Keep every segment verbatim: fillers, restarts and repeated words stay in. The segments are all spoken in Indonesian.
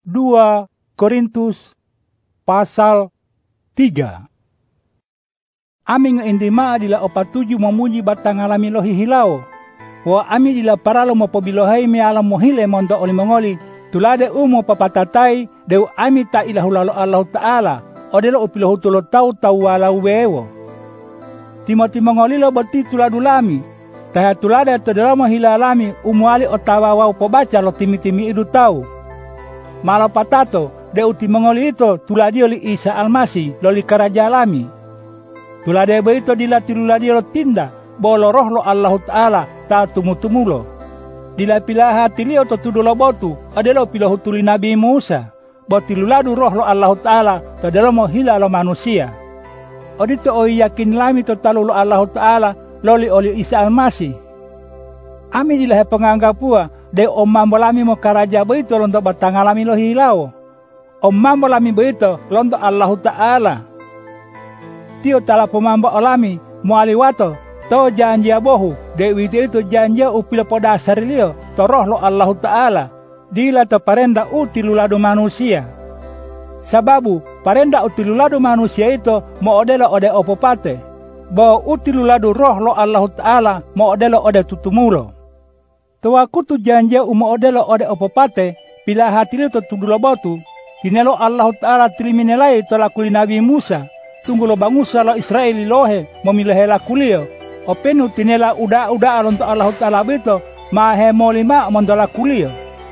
dua Korintus pasal tiga. Ami ngaindima adila opat tujuh memuji batang alami lohi hilau. Wa ami dila paralo mo pobilohai me alam mohile mondo oli mongoli. Tulade umo papatatai deu ami ta ilahulalo Allah Ta'ala. Odelo upilohu tulo tau tau walau wewo. Timoti mongoli lo boti tuladulami. Taha tulada todelo hilalami umuali otawa wau pobaca lo timi-timi idu tau. Malo patato deu timongoli ito tuladi oli Isa Almasi loli karaja alami. Tulade beito dila tiluladi lo tinda bolo roh lo Allah Ta'ala ta tumu-tumulo. Dila pilaha tilio to tudulo botu adelo pilohu tuli Nabi Musa. Botiluladu roh lo Allah Ta'ala todelo mo hila lo manusia. Odito o yakin lami to talu lo Allah Ta'ala loli oli Isa Almasi. Ami dilahe penganggapua de om mambo lami mo karaja beito londo batang alami lo hilau. Om mambo lami beito londo Allah Ta'ala. Tio tala pemambo alami mo aliwato to janji abohu de witi itu janji upila poda sarilio to roh lo Allah Ta'ala. Dila to parenda utiluladu manusia. Sababu parenda utiluladu manusia itu mo odelo ode opopate. Bo utiluladu roh lo Allah Ta'ala mo odelo ode tutumulo. Tua kutu janji umo odelo ode opopate pila hatili to tudulo botu. Tinelo Allah Ta'ala tiliminelai to lakuli Nabi Musa. Tunggulo bangusa lo Israeli lohe memilehe lakulio. Openu tinela uda-uda alonto Allah Ta'ala bito mahe molima mondola kulio.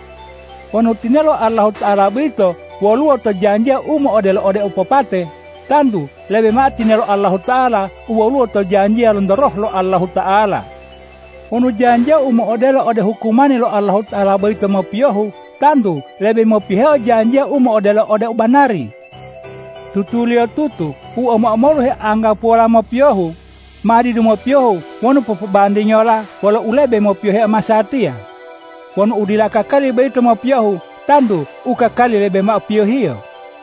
Wanu tinelo Allah Ta'ala bito waluo to janji umo odelo ode opopate. Tandu lebe ma tinelo Allah Ta'ala waluo to janji alonto roh lo Allah Ta'ala. Wanu janji umo odelo ode hukumani lo Allah Ta'ala bito mopiohu. Tandu lebe mopiheo janji umo odelo ode ubanari. Tutulio tutu u omo omoro he angga pola mopiohu. Mari du mopiohu wanu popobandinyola wala ulebe mopiohe amasatia. Wanu udila kakali beito mopiohu tandu ukakali lebe mopiohio.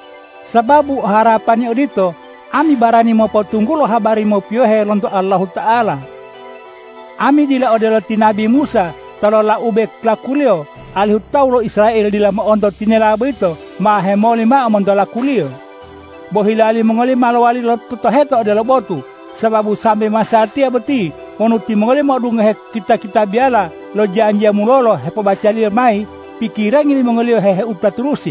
Sababu harapannya odito ami barani mopotunggulo habari mopiohe lonto Allah Ta'ala. Ami dila odelo tinabi Musa talola ube klakulio alihutaulo Israel dila moonto tinela beito mahe moli ma mondola kulio. Bohilali mongoli malawali lo tutoheto odelo botu. Sababu sampai masa tia beti monuti mongoli mau dunge kita-kita biala lo janji mulolo hepo bacali mai pikiran ini mongoli hehe uta terusi.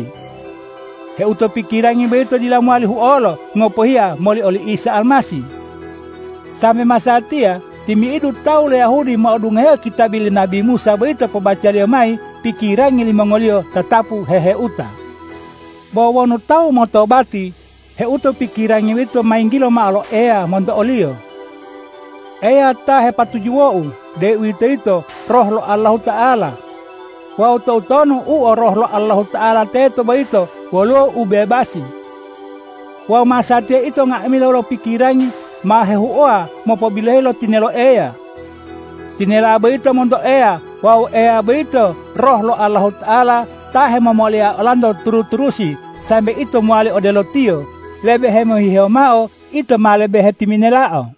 He uto pikiran ini beto dilamu ali huolo ngopohia moli oli Isa Almasi. Sampai masa tia timi idu tau le Yahudi mau dunge kita bili Nabi Musa beto po bacali mai pikiran ini mongoli tetapu hehe uta. Bawa nu tau mau tobati he uto pikirannya itu mainggilo malo ea monto olio. Ea ta he patujuo de wito itu roh lo Allah Ta'ala. Wa uto utonu u roh lo Allah Ta'ala teto baito walo ubebasi. Wa masatia itu ngak milo lo pikirannya mahe huoa mopo bilehe lo tinelo ea. Tinela baito monto ea wa ea baito roh lo Allah Ta'ala tahe momolia olando turu-turusi sampai itu muali odelo tio. Lebe hemo hiheo mao, ito malebe hetiminelao.